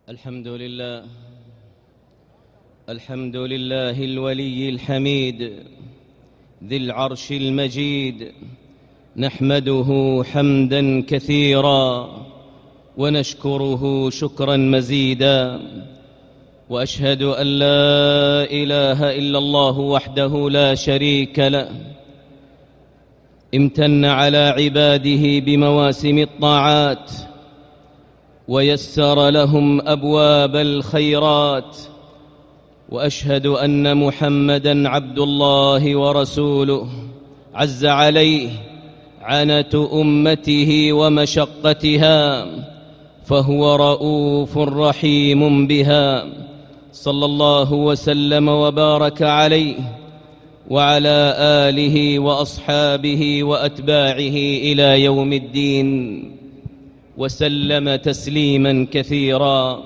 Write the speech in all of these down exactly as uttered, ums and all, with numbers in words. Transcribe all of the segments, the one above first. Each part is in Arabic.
الحمد لله الحمد لله الولي الحميد ذي العرش المجيد، نحمده حمدا كثيرا ونشكره شكرا مزيدا، وأشهد أن لا إله إلا الله وحده لا شريك له، امتن على عباده بمواسم الطاعات ويسر لهم أبواب الخيرات، وأشهد أن محمدًا عبد الله ورسوله، عز عليه عنة أمته ومشقتها، فهو رؤوف رحيم بها، صلى الله وسلم وبارك عليه وعلى آله وأصحابه وأتباعه إلى يوم الدين، وسلم تسليما كثيرا.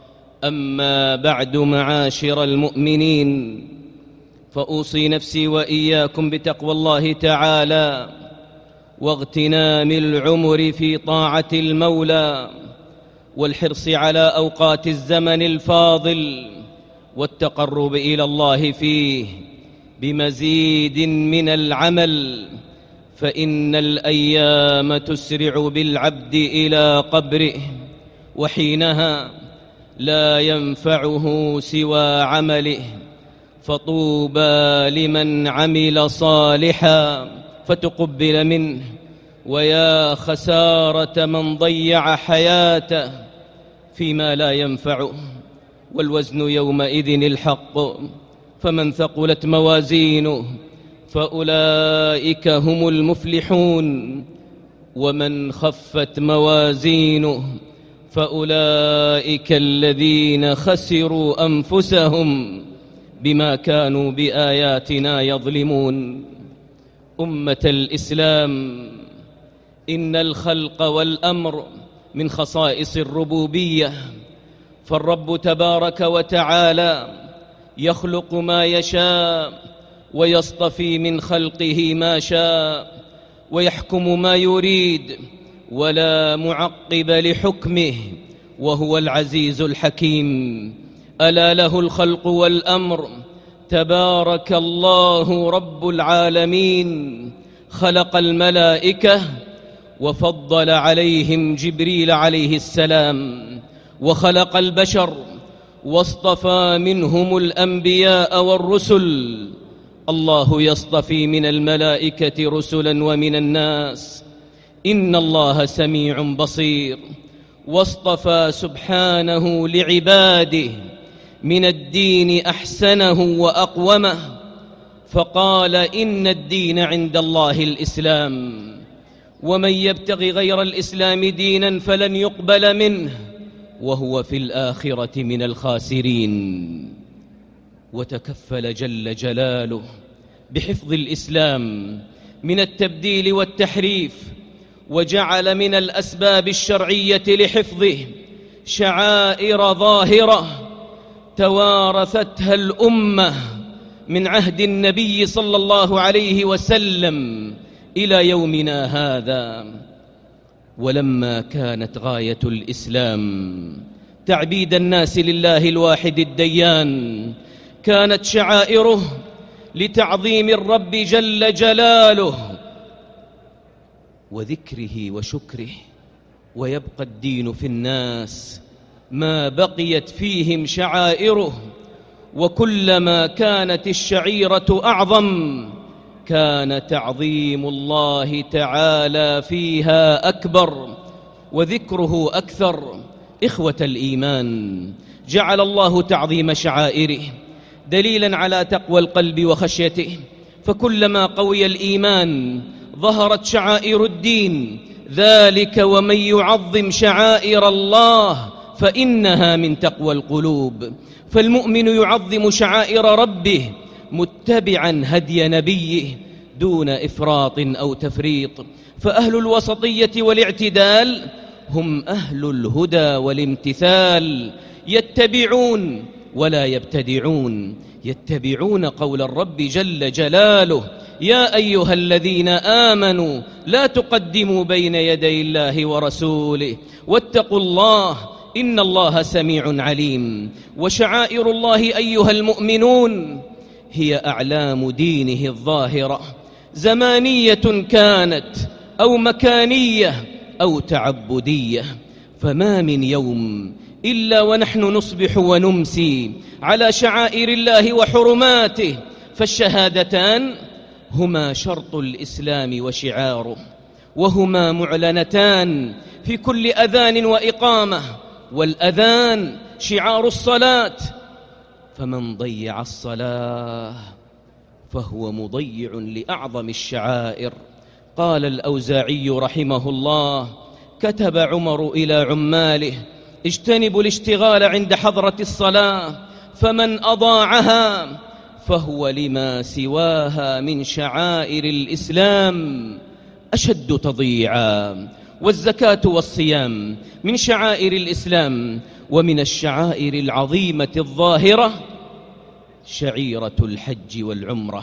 أما بعد، معاشر المؤمنين، فأوصي نفسي وإياكم بتقوى الله تعالى واغتنام العمر في طاعة المولى، والحرص على أوقات الزمن الفاضل والتقرب إلى الله فيه بمزيد من العمل، فإن الأيام تسرع بالعبد إلى قبره، وحينها لا ينفعه سوى عمله، فطوبى لمن عمل صالحا فتقبل منه، ويا خسارة من ضيع حياته فيما لا ينفعه. والوزن يومئذ الحق، فمن ثقلت موازينه فأولئك هم المفلحون، ومن خفت موازينه فأولئك الذين خسروا أنفسهم بما كانوا بآياتنا يظلمون. أمة الإسلام، إن الخلق والأمر من خصائص الربوبية، فالرب تبارك وتعالى يخلق ما يشاء ويصطفي من خلقه ما شاء، ويحكم ما يريد ولا معقب لحكمه، وهو العزيز الحكيم. ألا له الخلق والأمر، تبارك الله رب العالمين. خلق الملائكة وفضل عليهم جبريل عليه السلام، وخلق البشر واصطفى منهم الأنبياء والرسل. الله يصطفي من الملائكة رسلا ومن الناس، إن الله سميع بصير. واصطفى سبحانه لعباده من الدين أحسنه وأقومه، فقال: إن الدين عند الله الإسلام، ومن يبتغي غير الإسلام دينا فلن يقبل منه وهو في الآخرة من الخاسرين. وتكفل جل جلاله بحفظ الإسلام من التبديل والتحريف، وجعل من الأسباب الشرعية لحفظه شعائر ظاهرة توارثتها الأمة من عهد النبي صلى الله عليه وسلم إلى يومنا هذا. ولما كانت غاية الإسلام تعبيد الناس لله الواحد الديان، كانت شعائره لتعظيم الرب جل جلاله وذكره وشكره، ويبقى الدين في الناس ما بقيت فيهم شعائره، وكلما كانت الشعيرة أعظم كان تعظيم الله تعالى فيها أكبر وذكره أكثر. إخوة الإيمان، جعل الله تعظيم شعائره دليلا على تقوى القلب وخشيته، فكلما قوي الإيمان ظهرت شعائر الدين. ذلك ومن يعظم شعائر الله فإنها من تقوى القلوب. فالمؤمن يعظم شعائر ربه متبعا هدي نبيه دون إفراط أو تفريط. فأهل الوسطية والاعتدال هم أهل الهدى والامتثال، يتبعون ولا يبتدعون، يتبعون قول الرب جل جلاله: يا أيها الذين آمنوا لا تقدموا بين يدي الله ورسوله واتقوا الله إن الله سميع عليم. وشعائر الله أيها المؤمنون هي أعلام دينه الظاهرة، زمانية كانت أو مكانية أو تعبدية، فما من يوم إلا ونحن نصبح ونمسي على شعائر الله وحرماته، فالشهادتان هما شرط الإسلام وشعاره، وهما معلنتان في كل أذان وإقامة، والأذان شعار الصلاة، فمن ضيع الصلاة فهو مضيع لأعظم الشعائر. قال الأوزاعي رحمه الله: كتب عمر إلى عماله: اجتنبوا الاشتغال عند حضرة الصلاة، فمن أضاعها فهو لما سواها من شعائر الإسلام أشد تضييعا. والزكاة والصيام من شعائر الإسلام، ومن الشعائر العظيمة الظاهرة شعيرة الحج والعمرة.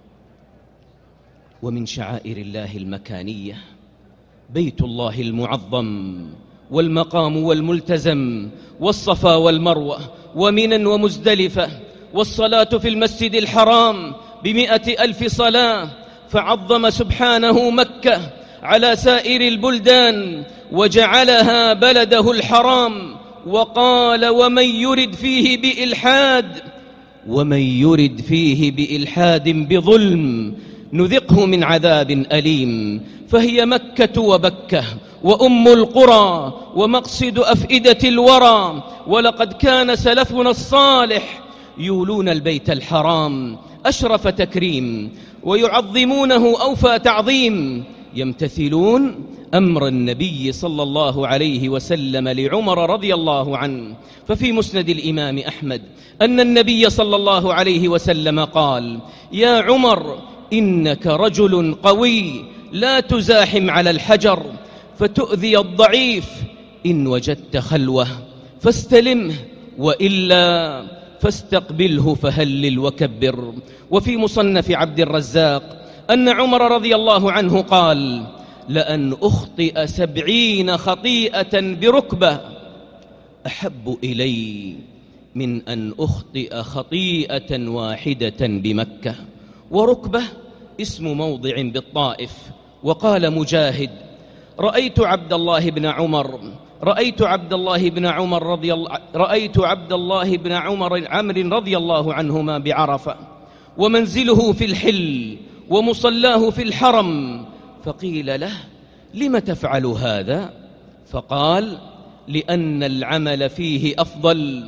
ومن شعائر الله المكانية بيت الله المعظم، والمقام والملتزم، والصفا والمروة، ومنى ومزدلفة، والصلاة في المسجد الحرام بمئة ألف صلاة، فعظم سبحانه مكة على سائر البلدان وجعلها بلده الحرام، وقال: ومن يرد فيه بإلحاد ومن يرد فيه بإلحاد بظلم نذقه من عذاب أليم. فهي مكة وبكة وأم القرى ومقصد أفئدة الورى. ولقد كان سلفنا الصالح يولون البيت الحرام أشرف تكريم، ويعظمونه أوفى تعظيم، يمتثلون أمر النبي صلى الله عليه وسلم لعمر رضي الله عنه. ففي مسند الإمام أحمد أن النبي صلى الله عليه وسلم قال: يا عمر، إنك رجل قوي لا تزاحم على الحجر فتؤذي الضعيف، إن وجدت خلوة فاستلمه، وإلا فاستقبله فهلل وكبر. وفي مصنف عبد الرزاق أن عمر رضي الله عنه قال: لأن أخطئ سبعين خطيئة بركبة أحب إلي من أن أخطئ خطيئة واحدة بمكة. وركبة اسم موضع بالطائف. وقال مجاهد: رأيت عبد الله بن عمر رأيت عبد الله بن عمر رضي الله رأيت عبد الله بن عمر عمرو رضي الله عنهما بعرفة، ومنزله في الحل، ومصلاه في الحرم، فقيل له: لم تفعل هذا؟ فقال: لأن العمل فيه أفضل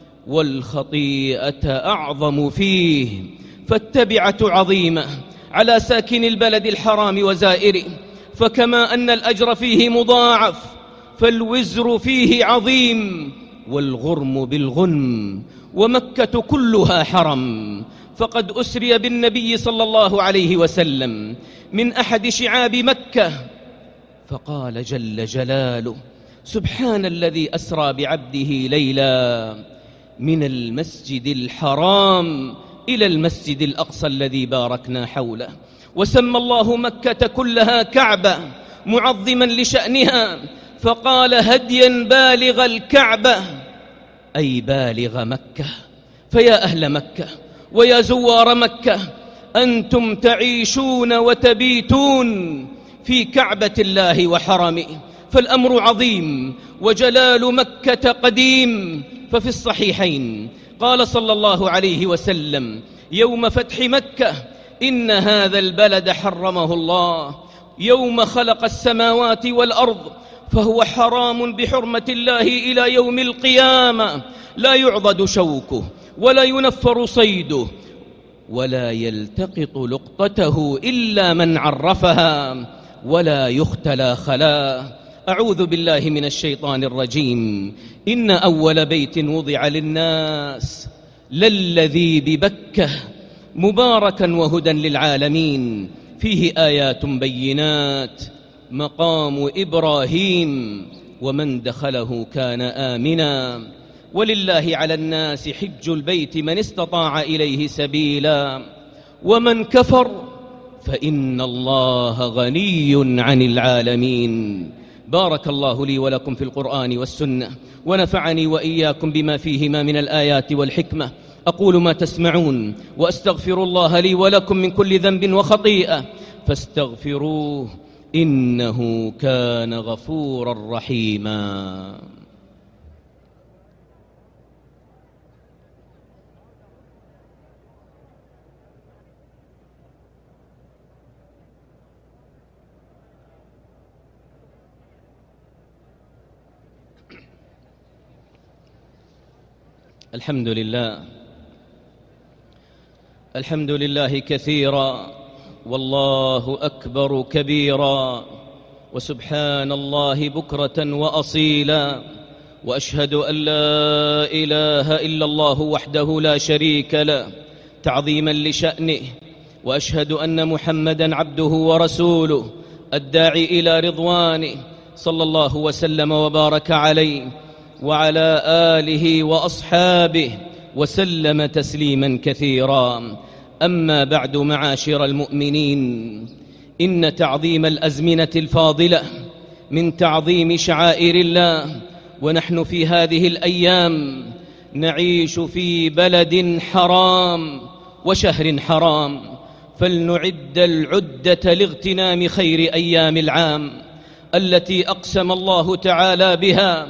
والخطيئة أعظم فيه، فالتبعة عظيمة على ساكن البلد الحرام وزائره، فكما أن الأجر فيه مضاعف فالوزر فيه عظيم، والغرم بالغنم، ومكة كلها حرم. فقد أسري بالنبي صلى الله عليه وسلم من أحد شعاب مكة، فقال جل جلاله: سبحان الذي أسرى بعبده ليلا من المسجد الحرام إلى المسجد الأقصى الذي باركنا حوله. وسمى الله مكة كلها كعبة معظما لشأنها، فقال: هديا بالغ الكعبة، أي بالغ مكة. فيا أهل مكة ويا زوار مكة، أنتم تعيشون وتبيتون في كعبة الله وحرمه، فالأمر عظيم وجلال مكة قديم. ففي الصحيحين قال صلى الله عليه وسلم يوم فتح مكة: إن هذا البلد حرمه الله يوم خلق السماوات والأرض، فهو حرام بحرمة الله إلى يوم القيامة، لا يعضد شوكه ولا ينفر صيده ولا يلتقط لقطته إلا من عرفها، ولا يختلى خلاه. أعوذ بالله من الشيطان الرجيم. إن أول بيت وضع للناس للذي ببكة مباركا وهدى للعالمين، فيه آيات بينات مقام إبراهيم ومن دخله كان آمنا، ولله على الناس حج البيت من استطاع إليه سبيلا، ومن كفر فإن الله غني عن العالمين. بارك الله لي ولكم في القرآن والسنة، ونفعني وإياكم بما فيهما من الآيات والحكمة. أقول ما تسمعون، وأستغفر الله لي ولكم من كل ذنب وخطيئة، فاستغفروه إنه كان غفورا رحيما. الحمد لله الحمد لله كثيرا، والله أكبر كبيرا، وسبحان الله بكرة وأصيلا، وأشهد أن لا إله إلا الله وحده لا شريك له تعظيما لشأنه، وأشهد أن محمدا عبده ورسوله الداعي إلى رضوانه، صلى الله وسلم وبارك عليه وعلى آله وأصحابه وسلم تسليما كثيرا. أما بعد، معاشر المؤمنين، إن تعظيم الأزمنة الفاضلة من تعظيم شعائر الله، ونحن في هذه الأيام نعيش في بلد حرام وشهر حرام، فلنعد العدة لاغتنام خير أيام العام التي أقسم الله تعالى بها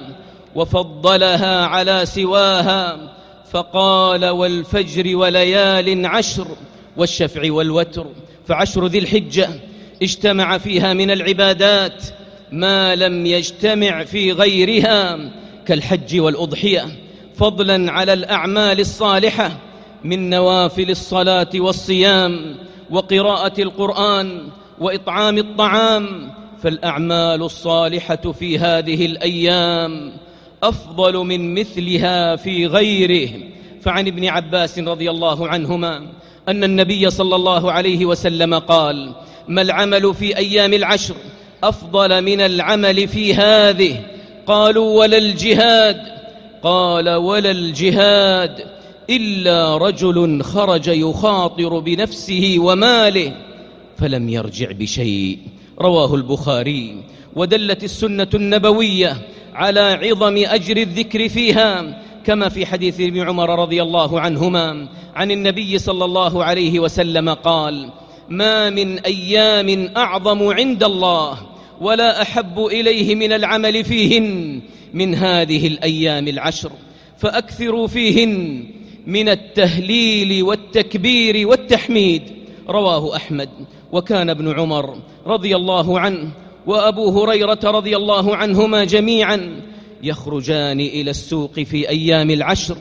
وفضلها على سواها، فقال: والفجر وليال عشر والشفع والوتر. فعشر ذي الحجة اجتمع فيها من العبادات ما لم يجتمع في غيرها كالحج والأضحية، فضلا على الأعمال الصالحة من نوافل الصلاة والصيام وقراءة القرآن وإطعام الطعام. فالأعمال الصالحة في هذه الأيام أفضل من مثلها في غيره. فعن ابن عباس رضي الله عنهما أن النبي صلى الله عليه وسلم قال: ما العمل في أيام العشر أفضل من العمل في هذه؟ قالوا: ولا الجهاد؟ قال: ولا الجهاد إلا رجل خرج يخاطر بنفسه وماله فلم يرجع بشيء. رواه البخاري. ودلت السنة النبوية على عظم أجر الذكر فيها، كما في حديث ابن عمر رضي الله عنهما عن النبي صلى الله عليه وسلم قال: ما من أيام أعظم عند الله ولا أحب إليه من العمل فيهن من هذه الأيام العشر، فأكثروا فيهن من التهليل والتكبير والتحميد. رواه أحمد. وكان ابن عمر رضي الله عنه وأبو هريرة رضي الله عنهما جميعا يخرجان إلى السوق في أيام العشر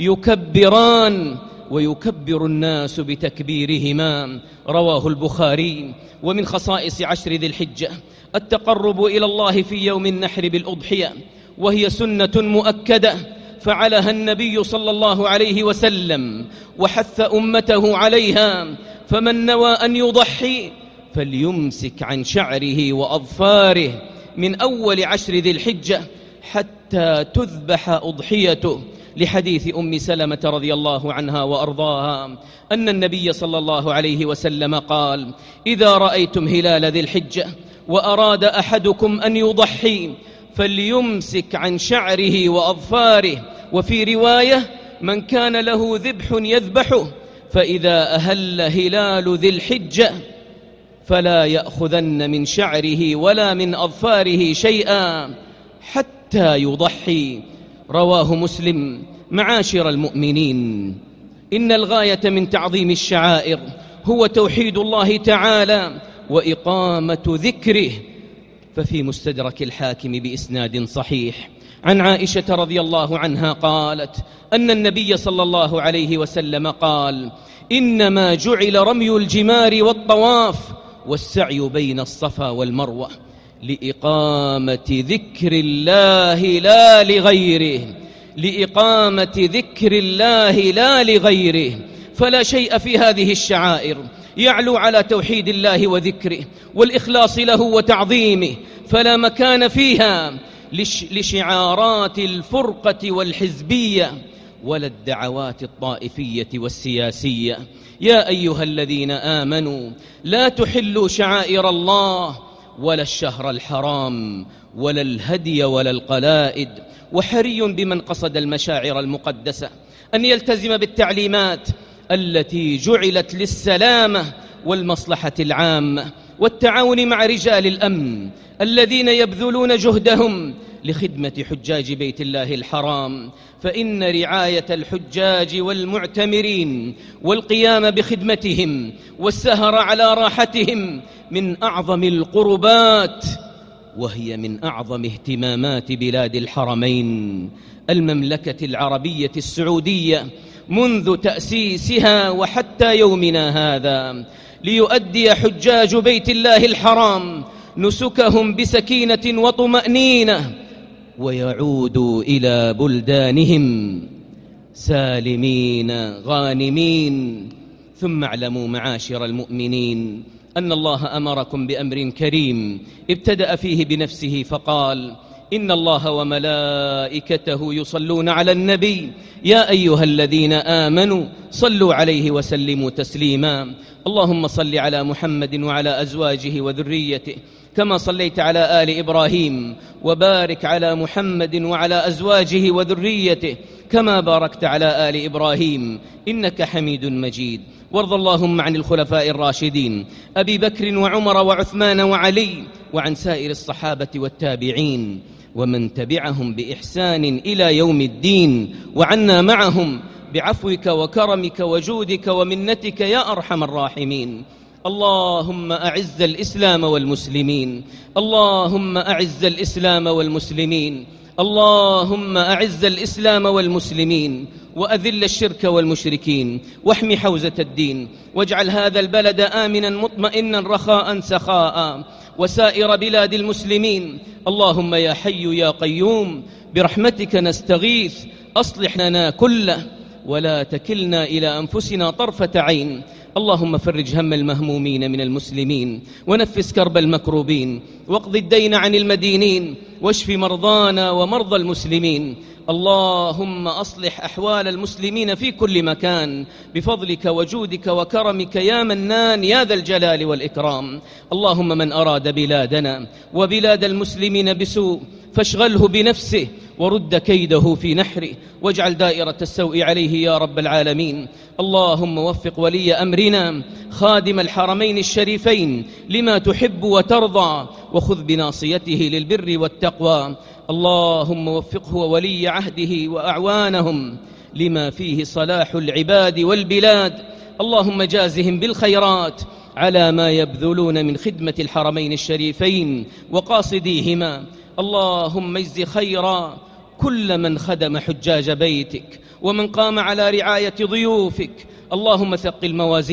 يكبران ويكبر الناس بتكبيرهما. رواه البخاري. ومن خصائص عشر ذي الحجة التقرب إلى الله في يوم النحر بالأضحية، وهي سنة مؤكدة فعلها النبي صلى الله عليه وسلم وحث أمته عليها. فمن نوى أن يضحي فليمسك عن شعره وأظفاره من أول عشر ذي الحجة حتى تذبح أضحيته، لحديث أم سلمة رضي الله عنها وأرضاها أن النبي صلى الله عليه وسلم قال: إذا رأيتم هلال ذي الحجة وأراد أحدكم أن يضحي فليمسك عن شعره وأظفاره. وفي رواية: من كان له ذبح يذبحه، فإذا أهل هلال ذي الحجة فلا يأخذن من شعره ولا من أظفاره شيئا حتى يضحي. رواه مسلم. معاشر المؤمنين، إن الغاية من تعظيم الشعائر هو توحيد الله تعالى وإقامة ذكره. ففي مستدرك الحاكم بإسناد صحيح عن عائشة رضي الله عنها قالت أن النبي صلى الله عليه وسلم قال: إنما جعل رمي الجمار والطواف والسعي بين الصفا والمروة لإقامة ذكر الله لا لغيره، لإقامة ذكر الله لا لغيره. فلا شيء في هذه الشعائر يعلو على توحيد الله وذكره والإخلاص له وتعظيمه، فلا مكان فيها لشعارات الفرقة والحزبية ولا الدعوات الطائفية والسياسية. يا أيها الذين آمنوا لا تحلوا شعائر الله ولا الشهر الحرام ولا الهدي ولا القلائد. وحري بمن قصد المشاعر المقدسة أن يلتزم بالتعليمات التي جعلت للسلامة والمصلحة العامة والتعاون مع رجال الأمن الذين يبذلون جهدهم لخدمة حجاج بيت الله الحرام، فإن رعاية الحجاج والمعتمرين والقيام بخدمتهم والسهر على راحتهم من أعظم القربات، وهي من أعظم اهتمامات بلاد الحرمين المملكة العربية السعودية منذ تأسيسها وحتى يومنا هذا، ليؤدي حجاج بيت الله الحرام نسكهم بسكينة وطمأنينة ويعودوا إلى بلدانهم سالمين غانمين. ثم اعلموا معاشر المؤمنين أن الله أمركم بأمر كريم ابتدأ فيه بنفسه فقال: إن الله وملائكته يصلون على النبي يا أيها الذين آمنوا صلوا عليه وسلموا تسليما. اللهم صل على محمد وعلى أزواجه وذريته كما صليت على آل إبراهيم، وبارك على محمد وعلى أزواجه وذريته كما باركت على آل إبراهيم إنك حميد مجيد. وارض اللهم عن الخلفاء الراشدين أبي بكر وعمر وعثمان وعلي، وعن سائر الصحابة والتابعين ومن تبعهم بإحسان إلى يوم الدين، وعنا معهم بعفوك وكرمك وجودك ومنتك يا أرحم الراحمين. اللهم أعز الإسلام والمسلمين، اللهم أعز الإسلام والمسلمين، اللهم أعز الإسلام والمسلمين، وأذل الشرك والمشركين، واحمي حوزة الدين، واجعل هذا البلد آمنا مطمئنا رخاء سخاء، وسائر بلاد المسلمين. اللهم يا حي يا قيوم برحمتك نستغيث، أصلح لنا كله ولا تكلنا إلى أنفسنا طرفة عين. اللهم فرج هم المهمومين من المسلمين، ونفس كرب المكروبين، واقض الدين عن المدينين، واشف مرضانا ومرضى المسلمين. اللهم أصلح أحوال المسلمين في كل مكان بفضلك وجودك وكرمك يا منان يا ذا الجلال والإكرام. اللهم من أراد بلادنا وبلاد المسلمين بسوء فاشغله بنفسه ورد كيده في نحره، واجعل دائرة السوء عليه يا رب العالمين. اللهم وفق ولي أمرنا خادم الحرمين الشريفين لما تحب وترضى، وخذ بناصيته للبر والتقوى. اللهم وفقه وولي عهده وأعوانهم لما فيه صلاح العباد والبلاد. اللهم جازهم بالخيرات على ما يبذلون من خدمة الحرمين الشريفين وقاصديهما. اللهم اجز خيرا كل من خدم حجاج بيتك ومن قام على رعاية ضيوفك. اللهم ثقل موازين